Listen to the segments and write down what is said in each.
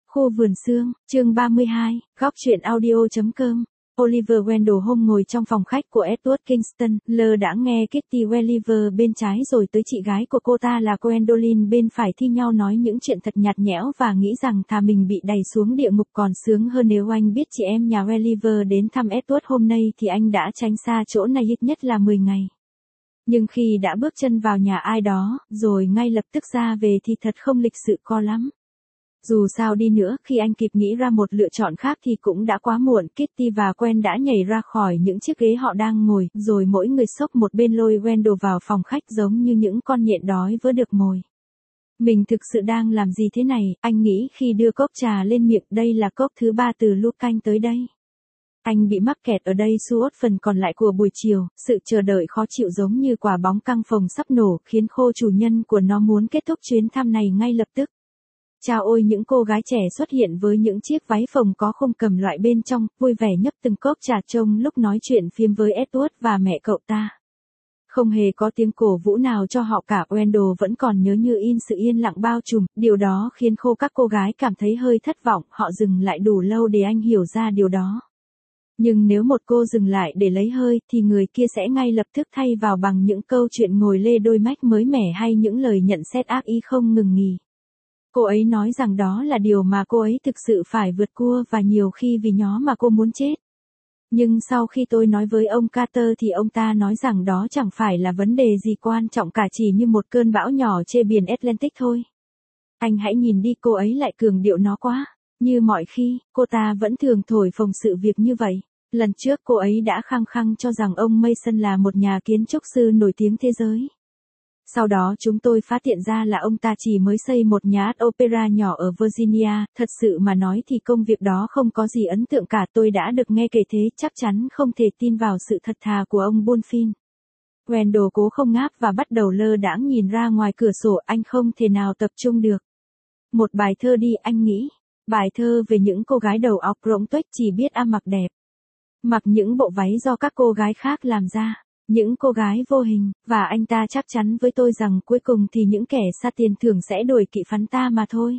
Khu vườn sương, chương 32, góc truyện audio.com. Oliver Wendell Holmes ngồi trong phòng khách của Edward Kingston, lơ đãng nghe Kitty Welliver bên trái rồi tới chị gái của cô ta là Gwendolyn bên phải thi nhau nói những chuyện thật nhạt nhẽo và nghĩ rằng thà mình bị đày xuống địa ngục còn sướng hơn nếu anh biết chị em nhà Welliver đến thăm Edward hôm nay thì anh đã tránh xa chỗ này ít nhất là 10 ngày. Nhưng khi đã bước chân vào nhà ai đó, rồi ngay lập tức ra về thì thật không lịch sự co lắm. Dù sao đi nữa, khi anh kịp nghĩ ra một lựa chọn khác thì cũng đã quá muộn. Kitty và Gwen đã nhảy ra khỏi những chiếc ghế họ đang ngồi, rồi mỗi người xốc một bên lôi Wendell vào phòng khách giống như những con nhện đói với được mồi. Mình thực sự đang làm gì thế này, anh nghĩ khi đưa cốc trà lên miệng. Đây là cốc thứ 3 từ lúc anh tới đây. Anh bị mắc kẹt ở đây suốt phần còn lại của buổi chiều, sự chờ đợi khó chịu giống như quả bóng căng phồng sắp nổ khiến khô chủ nhân của nó muốn kết thúc chuyến thăm này ngay lập tức. Chao ôi, những cô gái trẻ xuất hiện với những chiếc váy phồng có khung cầm loại bên trong, vui vẻ nhấp từng cốc trà trông lúc nói chuyện phiếm với Edward và mẹ cậu ta. Không hề có tiếng cổ vũ nào cho họ cả. Wendell vẫn còn nhớ như in sự yên lặng bao trùm, điều đó khiến các cô gái cảm thấy hơi thất vọng, họ dừng lại đủ lâu để anh hiểu ra điều đó. Nhưng nếu một cô dừng lại để lấy hơi thì người kia sẽ ngay lập tức thay vào bằng những câu chuyện ngồi lê đôi mách mới mẻ hay những lời nhận xét ác ý không ngừng nghỉ. Cô ấy nói rằng đó là điều mà cô ấy thực sự phải vượt qua và nhiều khi vì nó mà cô muốn chết. Nhưng sau khi tôi nói với ông Carter thì ông ta nói rằng đó chẳng phải là vấn đề gì quan trọng cả, chỉ như một cơn bão nhỏ trên biển Atlantic thôi. Anh hãy nhìn đi, cô ấy lại cường điệu nó quá. Như mọi khi, cô ta vẫn thường thổi phồng sự việc như vậy. Lần trước cô ấy đã khăng khăng cho rằng ông Mason là một nhà kiến trúc sư nổi tiếng thế giới. Sau đó chúng tôi phát hiện ra là ông ta chỉ mới xây một nhà opera nhỏ ở Virginia. Thật sự mà nói thì công việc đó không có gì ấn tượng cả. Tôi đã được nghe kể thế, chắc chắn không thể tin vào sự thật thà của ông Bulfin. Wendell cố không ngáp và bắt đầu lơ đãng nhìn ra ngoài cửa sổ. Anh không thể nào tập trung được. Một bài thơ đi, anh nghĩ. Bài thơ về những cô gái đầu óc rỗng tuếch chỉ biết ăn mặc đẹp. Mặc những bộ váy do các cô gái khác làm ra. Những cô gái vô hình, và anh ta chắc chắn với tôi rằng cuối cùng thì những kẻ xa tiền thưởng sẽ đuổi kỵ phắn ta mà thôi.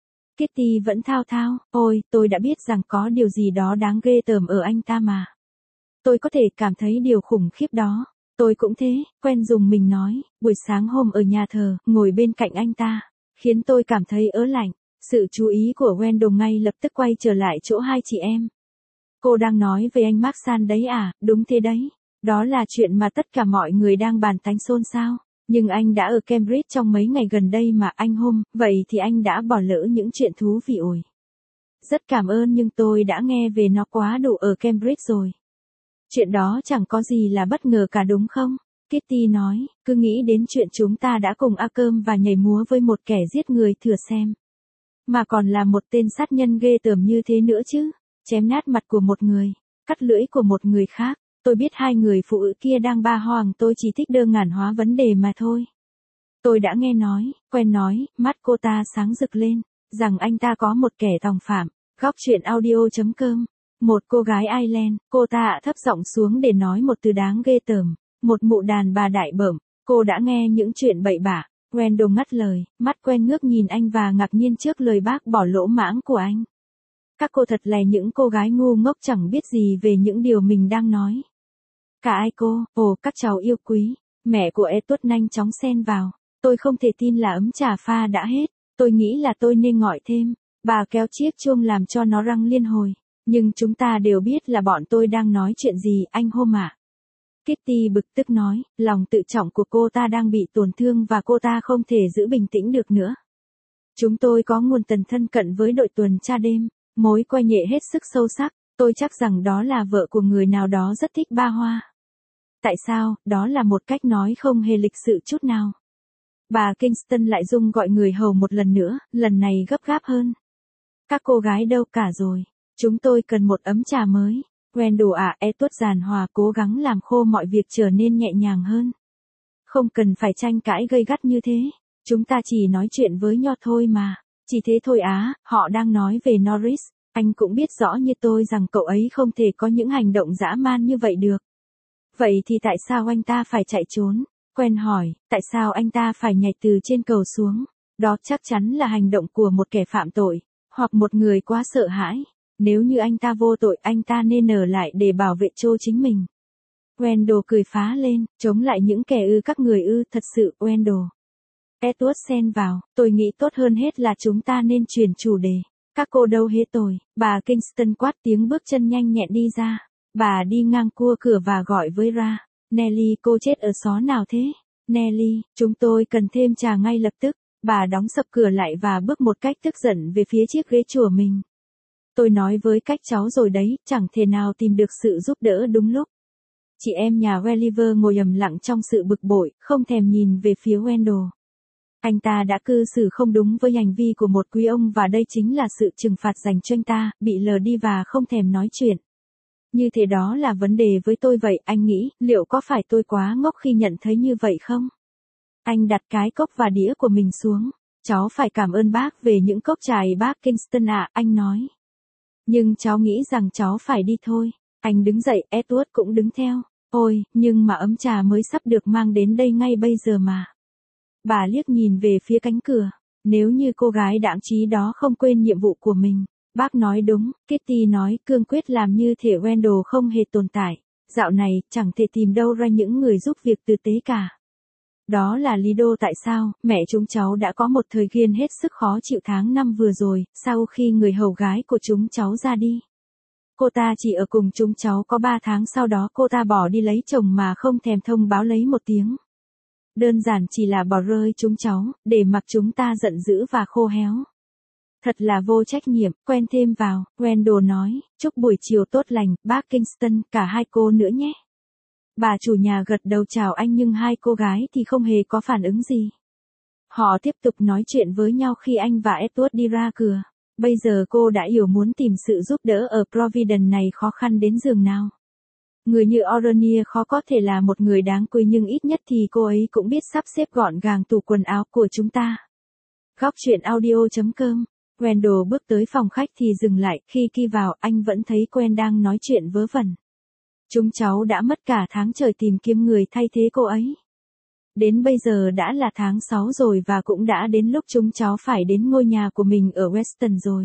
Kitty vẫn thao thao, ôi, tôi đã biết rằng có điều gì đó đáng ghê tởm ở anh ta mà. Tôi có thể cảm thấy điều khủng khiếp đó. Tôi cũng thế, quen dùng mình nói, buổi sáng hôm ở nhà thờ, ngồi bên cạnh anh ta, khiến tôi cảm thấy ớn lạnh. Sự chú ý của Wendell ngay lập tức quay trở lại chỗ hai chị em. Cô đang nói về anh Mark San đấy à? Đúng thế đấy. Đó là chuyện mà tất cả mọi người đang bàn tán xôn xao. Nhưng anh đã ở Cambridge trong mấy ngày gần đây mà anh Holmes, vậy thì anh đã bỏ lỡ những chuyện thú vị ổi. Rất cảm ơn nhưng tôi đã nghe về nó quá đủ ở Cambridge rồi. Chuyện đó chẳng có gì là bất ngờ cả đúng không? Kitty nói, cứ nghĩ đến chuyện chúng ta đã cùng ăn cơm và nhảy múa với một kẻ giết người thử xem. Mà còn là một tên sát nhân ghê tởm như thế nữa chứ. Chém nát mặt của một người, cắt lưỡi của một người khác. Tôi biết hai người phụ nữ kia đang ba hoang, tôi chỉ thích đơn giản hóa vấn đề mà thôi. Tôi đã nghe nói, quen nói, mắt cô ta sáng rực lên, rằng anh ta có một kẻ tòng phạm. Góc truyện audio.com. Một cô gái Ireland, cô ta thấp giọng xuống để nói một từ đáng ghê tởm. Một mụ đàn bà đại bẩm, cô đã nghe những chuyện bậy bạ. Wendell ngắt lời, mắt quen ngước nhìn anh và ngạc nhiên trước lời bác bỏ lỗ mãng của anh. Các cô thật là những cô gái ngu ngốc chẳng biết gì về những điều mình đang nói. Cả ai cô, các cháu yêu quý, mẹ của Edward nhanh chóng xen vào. Tôi không thể tin là ấm trà pha đã hết, tôi nghĩ là tôi nên gọi thêm. Bà kéo chiếc chuông làm cho nó răng liên hồi. Nhưng chúng ta đều biết là bọn tôi đang nói chuyện gì, anh Holmes ạ. Kitty bực tức nói, lòng tự trọng của cô ta đang bị tổn thương và cô ta không thể giữ bình tĩnh được nữa. Chúng tôi có nguồn tần thân cận với đội tuần tra đêm. Mối quan hệ hết sức sâu sắc, tôi chắc rằng đó là vợ của người nào đó rất thích ba hoa. Tại sao, đó là một cách nói không hề lịch sự chút nào. Bà Kingston lại rung gọi người hầu một lần nữa, lần này gấp gáp hơn. Các cô gái đâu cả rồi, chúng tôi cần một ấm trà mới. Wendell ạ, Edward giàn hòa cố gắng làm khô mọi việc trở nên nhẹ nhàng hơn. Không cần phải tranh cãi gay gắt như thế, chúng ta chỉ nói chuyện với nhau thôi mà. Chỉ thế thôi á, họ đang nói về Norris. Anh cũng biết rõ như tôi rằng cậu ấy không thể có những hành động dã man như vậy được. Vậy thì tại sao anh ta phải chạy trốn? Quen hỏi, tại sao anh ta phải nhảy từ trên cầu xuống? Đó chắc chắn là hành động của một kẻ phạm tội. Hoặc một người quá sợ hãi. Nếu như anh ta vô tội, anh ta nên ở lại để bảo vệ Joe chính mình. Wendell cười phá lên, chống lại những kẻ các người thật sự, Wendell. Edward xen vào, tôi nghĩ tốt hơn hết là chúng ta nên chuyển chủ đề. Các cô đâu hết tôi, bà Kingston quát tiếng bước chân nhanh nhẹn đi ra. Bà đi ngang cua cửa và gọi với Ra. Nelly, cô chết ở xó nào thế? Nelly, chúng tôi cần thêm trà ngay lập tức. Bà đóng sập cửa lại và bước một cách tức giận về phía chiếc ghế chùa mình. Tôi nói với các cháu rồi đấy, chẳng thể nào tìm được sự giúp đỡ đúng lúc. Chị em nhà Welliver ngồi ầm lặng trong sự bực bội, không thèm nhìn về phía Wendell. Anh ta đã cư xử không đúng với hành vi của một quý ông và đây chính là sự trừng phạt dành cho anh ta, bị lờ đi và không thèm nói chuyện. Như thế đó là vấn đề với tôi vậy, anh nghĩ, liệu có phải tôi quá ngốc khi nhận thấy như vậy không? Anh đặt cái cốc và đĩa của mình xuống. Cháu phải cảm ơn bác về những cốc trà bác Kingston ạ, anh nói. Nhưng cháu nghĩ rằng cháu phải đi thôi. Anh đứng dậy, Edward cũng đứng theo. Ôi, nhưng mà ấm trà mới sắp được mang đến đây ngay bây giờ mà. Bà liếc nhìn về phía cánh cửa. Nếu như cô gái đãng trí đó không quên nhiệm vụ của mình. Bác nói đúng, Kitty nói cương quyết làm như thể Wendell không hề tồn tại. Dạo này, chẳng thể tìm đâu ra những người giúp việc tử tế cả. Đó là lý do tại sao, mẹ chúng cháu đã có một thời gian hết sức khó chịu tháng 5 vừa rồi, sau khi người hầu gái của chúng cháu ra đi. Cô ta chỉ ở cùng chúng cháu có 3 tháng sau đó cô ta bỏ đi lấy chồng mà không thèm thông báo lấy một tiếng. Đơn giản chỉ là bỏ rơi chúng cháu, để mặc chúng ta giận dữ và khô héo. Thật là vô trách nhiệm, quen thêm vào, Wendell nói, chúc buổi chiều tốt lành, bác Kingston, cả hai cô nữa nhé. Bà chủ nhà gật đầu chào anh nhưng hai cô gái thì không hề có phản ứng gì. Họ tiếp tục nói chuyện với nhau khi anh và Edward đi ra cửa. Bây giờ cô đã hiểu muốn tìm sự giúp đỡ ở Providence này khó khăn đến giường nào. Người như Orania khó có thể là một người đáng quý nhưng ít nhất thì cô ấy cũng biết sắp xếp gọn gàng tủ quần áo của chúng ta. Góc chuyện audio.com. Wendell bước tới phòng khách thì dừng lại, khi vào anh vẫn thấy Gwen đang nói chuyện vớ vẩn. Chúng cháu đã mất cả tháng trời tìm kiếm người thay thế cô ấy. Đến bây giờ đã là tháng 6 rồi và cũng đã đến lúc chúng cháu phải đến ngôi nhà của mình ở Weston rồi.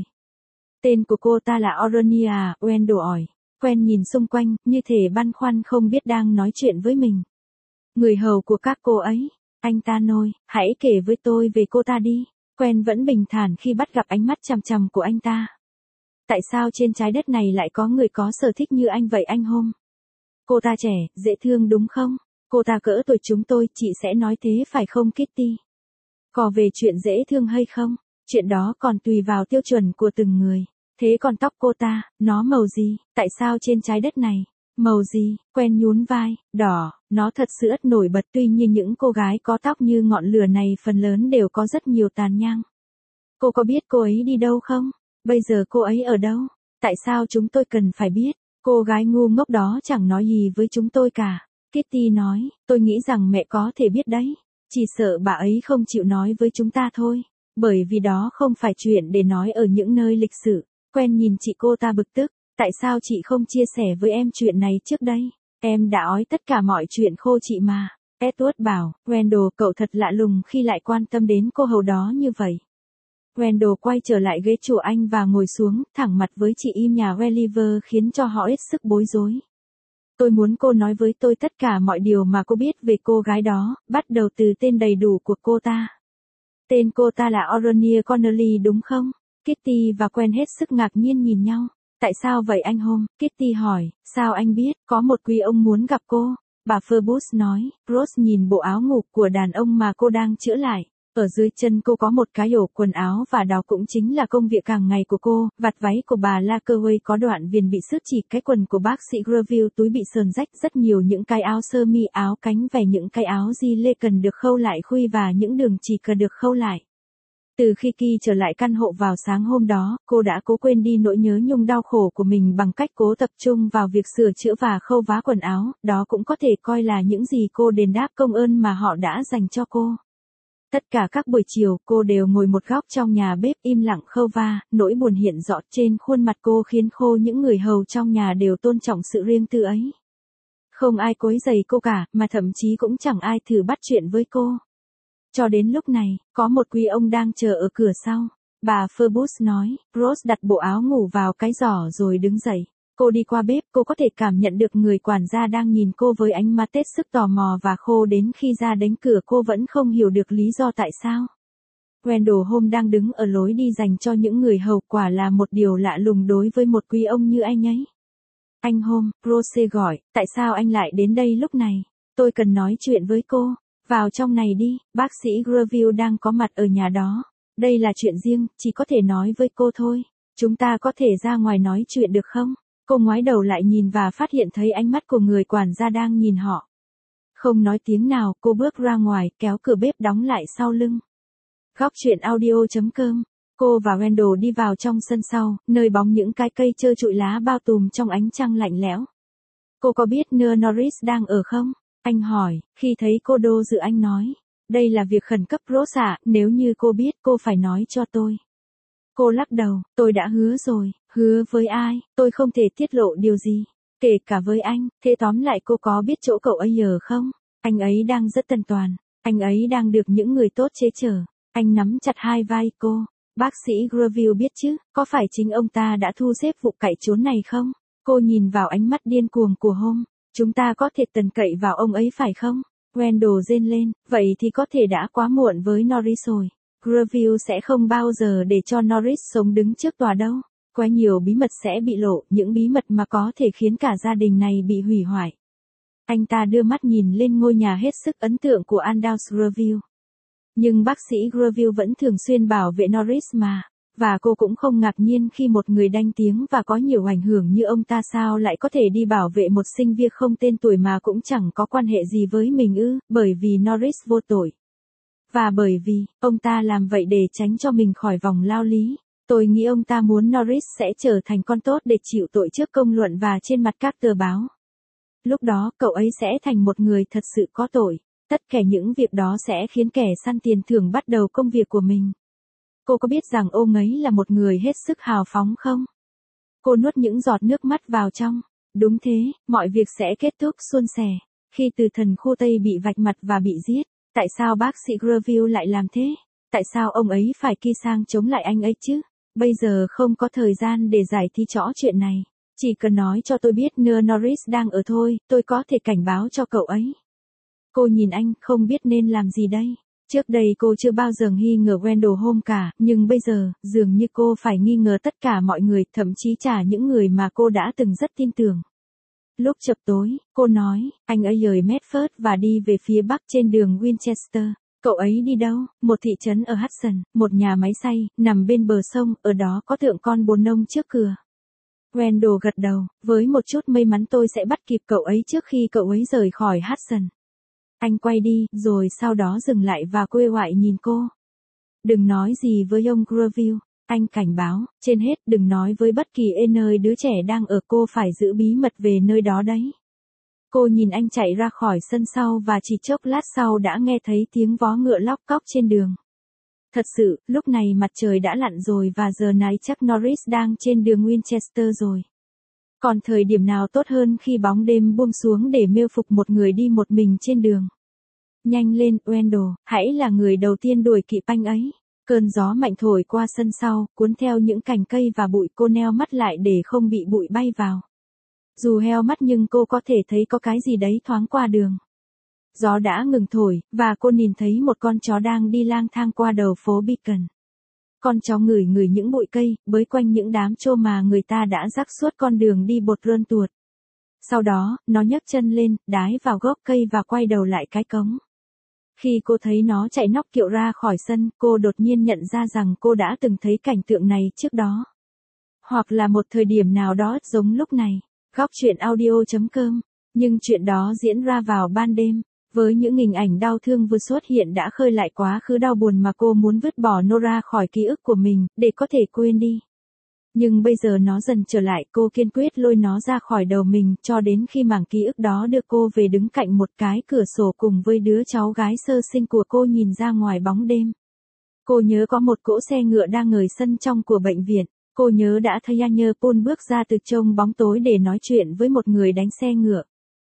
Tên của cô ta là Orania, Wendell hỏi. Gwen nhìn xung quanh, như thể băn khoăn không biết đang nói chuyện với mình. Người hầu của các cô ấy. Anh ta nôi, hãy kể với tôi về cô ta đi. Gwen vẫn bình thản khi bắt gặp ánh mắt chằm chằm của anh ta. Tại sao trên trái đất này lại có người có sở thích như anh vậy anh Holmes? Cô ta trẻ, dễ thương đúng không? Cô ta cỡ tuổi chúng tôi, chị sẽ nói thế phải không Kitty? Còn về chuyện dễ thương hay không? Chuyện đó còn tùy vào tiêu chuẩn của từng người. Thế còn tóc cô ta, nó màu gì? Tại sao trên trái đất này? Màu gì? Gwen nhún vai, đỏ, nó thật sự rất nổi bật tuy nhiên những cô gái có tóc như ngọn lửa này phần lớn đều có rất nhiều tàn nhang. Cô có biết cô ấy đi đâu không? Bây giờ cô ấy ở đâu? Tại sao chúng tôi cần phải biết? Cô gái ngu ngốc đó chẳng nói gì với chúng tôi cả. Kitty nói, tôi nghĩ rằng mẹ có thể biết đấy. Chỉ sợ bà ấy không chịu nói với chúng ta thôi. Bởi vì đó không phải chuyện để nói ở những nơi lịch sử. Gwen nhìn chị cô ta bực tức. Tại sao chị không chia sẻ với em chuyện này trước đây? Em đã ói tất cả mọi chuyện khô chị mà. Edward bảo, Wendell, cậu thật lạ lùng khi lại quan tâm đến cô hầu đó như vậy. Wendell quay trở lại ghế chủ anh và ngồi xuống, thẳng mặt với chị im nhà Welliver khiến cho họ hết sức bối rối. Tôi muốn cô nói với tôi tất cả mọi điều mà cô biết về cô gái đó, bắt đầu từ tên đầy đủ của cô ta. Tên cô ta là Orania Connolly đúng không? Kitty và Gwen hết sức ngạc nhiên nhìn nhau. Tại sao vậy anh Holmes? Kitty hỏi, sao anh biết, có một quý ông muốn gặp cô. Bà Phoebus nói, Rose nhìn bộ áo ngủ của đàn ông mà cô đang chữa lại. Ở dưới chân cô có một cái ổ quần áo và đó cũng chính là công việc hàng ngày của cô. Vạt váy của bà Lakeway có đoạn viền bị xước chỉ, cái quần của bác sĩ Greville túi bị sờn rách, rất nhiều những cái áo sơ mi áo cánh vảy, những cái áo di lê cần được khâu lại khuy và những đường chỉ cần được khâu lại. Từ khi Ki trở lại căn hộ vào sáng hôm đó, cô đã cố quên đi nỗi nhớ nhung đau khổ của mình bằng cách cố tập trung vào việc sửa chữa và khâu vá quần áo, đó cũng có thể coi là những gì cô đền đáp công ơn mà họ đã dành cho cô. Tất cả các buổi chiều, cô đều ngồi một góc trong nhà bếp im lặng khâu va, nỗi buồn hiện rõ trên khuôn mặt cô khiến những người hầu trong nhà đều tôn trọng sự riêng tư ấy. Không ai quấy rầy cô cả, mà thậm chí cũng chẳng ai thử bắt chuyện với cô. Cho đến lúc này, có một quý ông đang chờ ở cửa sau. Bà Phoebus nói. Rose đặt bộ áo ngủ vào cái giỏ rồi đứng dậy. Cô đi qua bếp, cô có thể cảm nhận được người quản gia đang nhìn cô với ánh mắt hết sức tò mò và khô đến khi ra đến cửa cô vẫn không hiểu được lý do tại sao. Wendell Holmes đang đứng ở lối đi dành cho những người hầu, quả là một điều lạ lùng đối với một quý ông như anh ấy. Anh Holmes, Rose gọi, tại sao anh lại đến đây lúc này? Tôi cần nói chuyện với cô. Vào trong này đi, bác sĩ Greville đang có mặt ở nhà đó. Đây là chuyện riêng, chỉ có thể nói với cô thôi. Chúng ta có thể ra ngoài nói chuyện được không? Cô ngoái đầu lại nhìn và phát hiện thấy ánh mắt của người quản gia đang nhìn họ. Không nói tiếng nào, cô bước ra ngoài, kéo cửa bếp đóng lại sau lưng. Góc truyện audio.com. Cô và Wendell đi vào trong sân sau, nơi bóng những cái cây trơ trụi lá bao trùm trong ánh trăng lạnh lẽo. Cô có biết Nơ Norris đang ở không? Anh hỏi, khi thấy cô do dự anh nói. Đây là việc khẩn cấp Rose ạ, nếu như cô biết cô phải nói cho tôi. Cô lắc đầu, tôi đã hứa rồi, hứa với ai, tôi không thể tiết lộ điều gì, kể cả với anh, thế tóm lại cô có biết chỗ cậu ấy ở không? Anh ấy đang rất tân toàn, anh ấy đang được những người tốt chế chở. Anh nắm chặt hai vai cô. Bác sĩ Greville biết chứ, có phải chính ông ta đã thu xếp vụ cải trốn này không? Cô nhìn vào ánh mắt điên cuồng của Holmes. Chúng ta có thể tần cậy vào ông ấy phải không? Wendell rên lên, vậy thì có thể đã quá muộn với Norris rồi. Greville sẽ không bao giờ để cho Norris sống đứng trước tòa đâu. Quá nhiều bí mật sẽ bị lộ, những bí mật mà có thể khiến cả gia đình này bị hủy hoại. Anh ta đưa mắt nhìn lên ngôi nhà hết sức ấn tượng của Andrews Greville. Nhưng bác sĩ Greville vẫn thường xuyên bảo vệ Norris mà. Và cô cũng không ngạc nhiên khi một người danh tiếng và có nhiều ảnh hưởng như ông ta sao lại có thể đi bảo vệ một sinh viên không tên tuổi mà cũng chẳng có quan hệ gì với mình ư, bởi vì Norris vô tội. Và bởi vì, ông ta làm vậy để tránh cho mình khỏi vòng lao lý. Tôi nghĩ ông ta muốn Norris sẽ trở thành con tốt để chịu tội trước công luận và trên mặt các tờ báo. Lúc đó, cậu ấy sẽ thành một người thật sự có tội. Tất cả những việc đó sẽ khiến kẻ săn tiền thưởng bắt đầu công việc của mình. Cô có biết rằng ông ấy là một người hết sức hào phóng không? Cô nuốt những giọt nước mắt vào trong. Đúng thế, mọi việc sẽ kết thúc suôn sẻ. Khi từ thần khu Tây bị vạch mặt và bị giết, tại sao bác sĩ Greville lại làm thế? Tại sao ông ấy phải ki sang chống lại anh ấy chứ? Bây giờ không có thời gian để giải thích rõ chuyện này. Chỉ cần nói cho tôi biết Nơ Norris đang ở thôi, tôi có thể cảnh báo cho cậu ấy. Cô nhìn anh, không biết nên làm gì đây. Trước đây cô chưa bao giờ nghi ngờ Wendell Holmes cả, nhưng bây giờ, dường như cô phải nghi ngờ tất cả mọi người, thậm chí cả những người mà cô đã từng rất tin tưởng. Lúc chập tối, cô nói, anh ấy rời Medford và đi về phía bắc trên đường Winchester. Cậu ấy đi đâu? Một thị trấn ở Hudson, một nhà máy xay, nằm bên bờ sông, ở đó có thượng con bồ nông trước cửa. Wendell gật đầu, với một chút may mắn tôi sẽ bắt kịp cậu ấy trước khi cậu ấy rời khỏi Hudson. Anh quay đi, rồi sau đó dừng lại và quay lại nhìn cô. Đừng nói gì với ông Greville, anh cảnh báo, trên hết đừng nói với bất kỳ nơi đứa trẻ đang ở, cô phải giữ bí mật về nơi đó đấy. Cô nhìn anh chạy ra khỏi sân sau và chỉ chốc lát sau đã nghe thấy tiếng vó ngựa lóc cóc trên đường. Thật sự, lúc này mặt trời đã lặn rồi và giờ này chắc Norris đang trên đường Winchester rồi. Còn thời điểm nào tốt hơn khi bóng đêm buông xuống để mêu phục một người đi một mình trên đường. Nhanh lên, Wendell, hãy là người đầu tiên đuổi kịp anh ấy. Cơn gió mạnh thổi qua sân sau, cuốn theo những cành cây và bụi, cô neo mắt lại để không bị bụi bay vào. Dù heo mắt nhưng cô có thể thấy có cái gì đấy thoáng qua đường. Gió đã ngừng thổi, và cô nhìn thấy một con chó đang đi lang thang qua đầu phố Beacon. Con chó ngửi ngửi những bụi cây, bới quanh những đám trô mà người ta đã rắc suốt con đường đi bột rơn tuột. Sau đó, nó nhấc chân lên, đái vào gốc cây và quay đầu lại cái cống. Khi cô thấy nó chạy nóc kiệu ra khỏi sân, cô đột nhiên nhận ra rằng cô đã từng thấy cảnh tượng này trước đó. Hoặc là một thời điểm nào đó giống lúc này. Góc truyện audio.com. Nhưng chuyện đó diễn ra vào ban đêm. Với những hình ảnh đau thương vừa xuất hiện đã khơi lại quá khứ đau buồn mà cô muốn vứt bỏ nó ra khỏi ký ức của mình, để có thể quên đi. Nhưng bây giờ nó dần trở lại, cô kiên quyết lôi nó ra khỏi đầu mình, cho đến khi mảng ký ức đó đưa cô về đứng cạnh một cái cửa sổ cùng với đứa cháu gái sơ sinh của cô nhìn ra ngoài bóng đêm. Cô nhớ có một cỗ xe ngựa đang ngồi sân trong của bệnh viện. Cô nhớ đã thấy Anne Paul bước ra từ trong bóng tối để nói chuyện với một người đánh xe ngựa.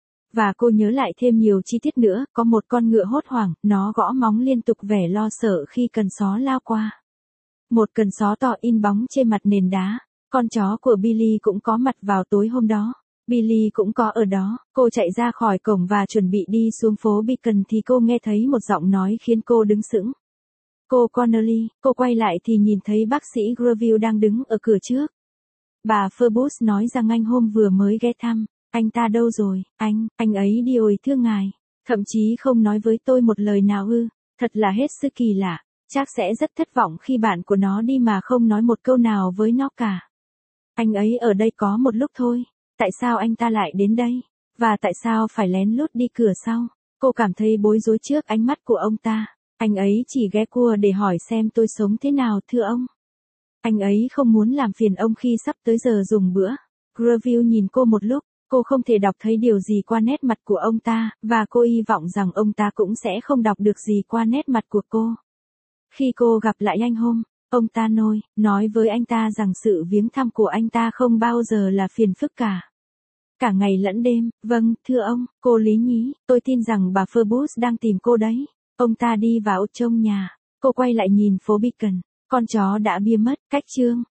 Và cô nhớ lại thêm nhiều chi tiết nữa, có một con ngựa hốt hoảng, nó gõ móng liên tục vẻ lo sợ khi cần gió lao qua. Một cần só to in bóng trên mặt nền đá. Con chó của Billy cũng có mặt vào tối hôm đó. Billy cũng có ở đó. Cô chạy ra khỏi cổng và chuẩn bị đi xuống phố Beacon thì cô nghe thấy một giọng nói khiến cô đứng sững. Cô Connolly, cô quay lại thì nhìn thấy bác sĩ Greville đang đứng ở cửa trước. Bà Phoebus nói rằng anh hôm vừa mới ghé thăm. Anh ta đâu rồi, anh ấy đi ổi thưa ngài. Thậm chí không nói với tôi một lời nào ư. Thật là hết sức kỳ lạ. Chắc sẽ rất thất vọng khi bạn của nó đi mà không nói một câu nào với nó cả. Anh ấy ở đây có một lúc thôi. Tại sao anh ta lại đến đây? Và tại sao phải lén lút đi cửa sau? Cô cảm thấy bối rối trước ánh mắt của ông ta. Anh ấy chỉ ghé cua để hỏi xem tôi sống thế nào thưa ông. Anh ấy không muốn làm phiền ông khi sắp tới giờ dùng bữa. Greville nhìn cô một lúc. Cô không thể đọc thấy điều gì qua nét mặt của ông ta, và cô hy vọng rằng ông ta cũng sẽ không đọc được gì qua nét mặt của cô. Khi cô gặp lại anh ông ta nói với anh ta rằng sự viếng thăm của anh ta không bao giờ là phiền phức cả. Cả ngày lẫn đêm, vâng, thưa ông, cô lý nhí, tôi tin rằng bà Phoebus đang tìm cô đấy. Ông ta đi vào trong nhà. Cô quay lại nhìn phố Beacon. Con chó đã bia mất, cách chương.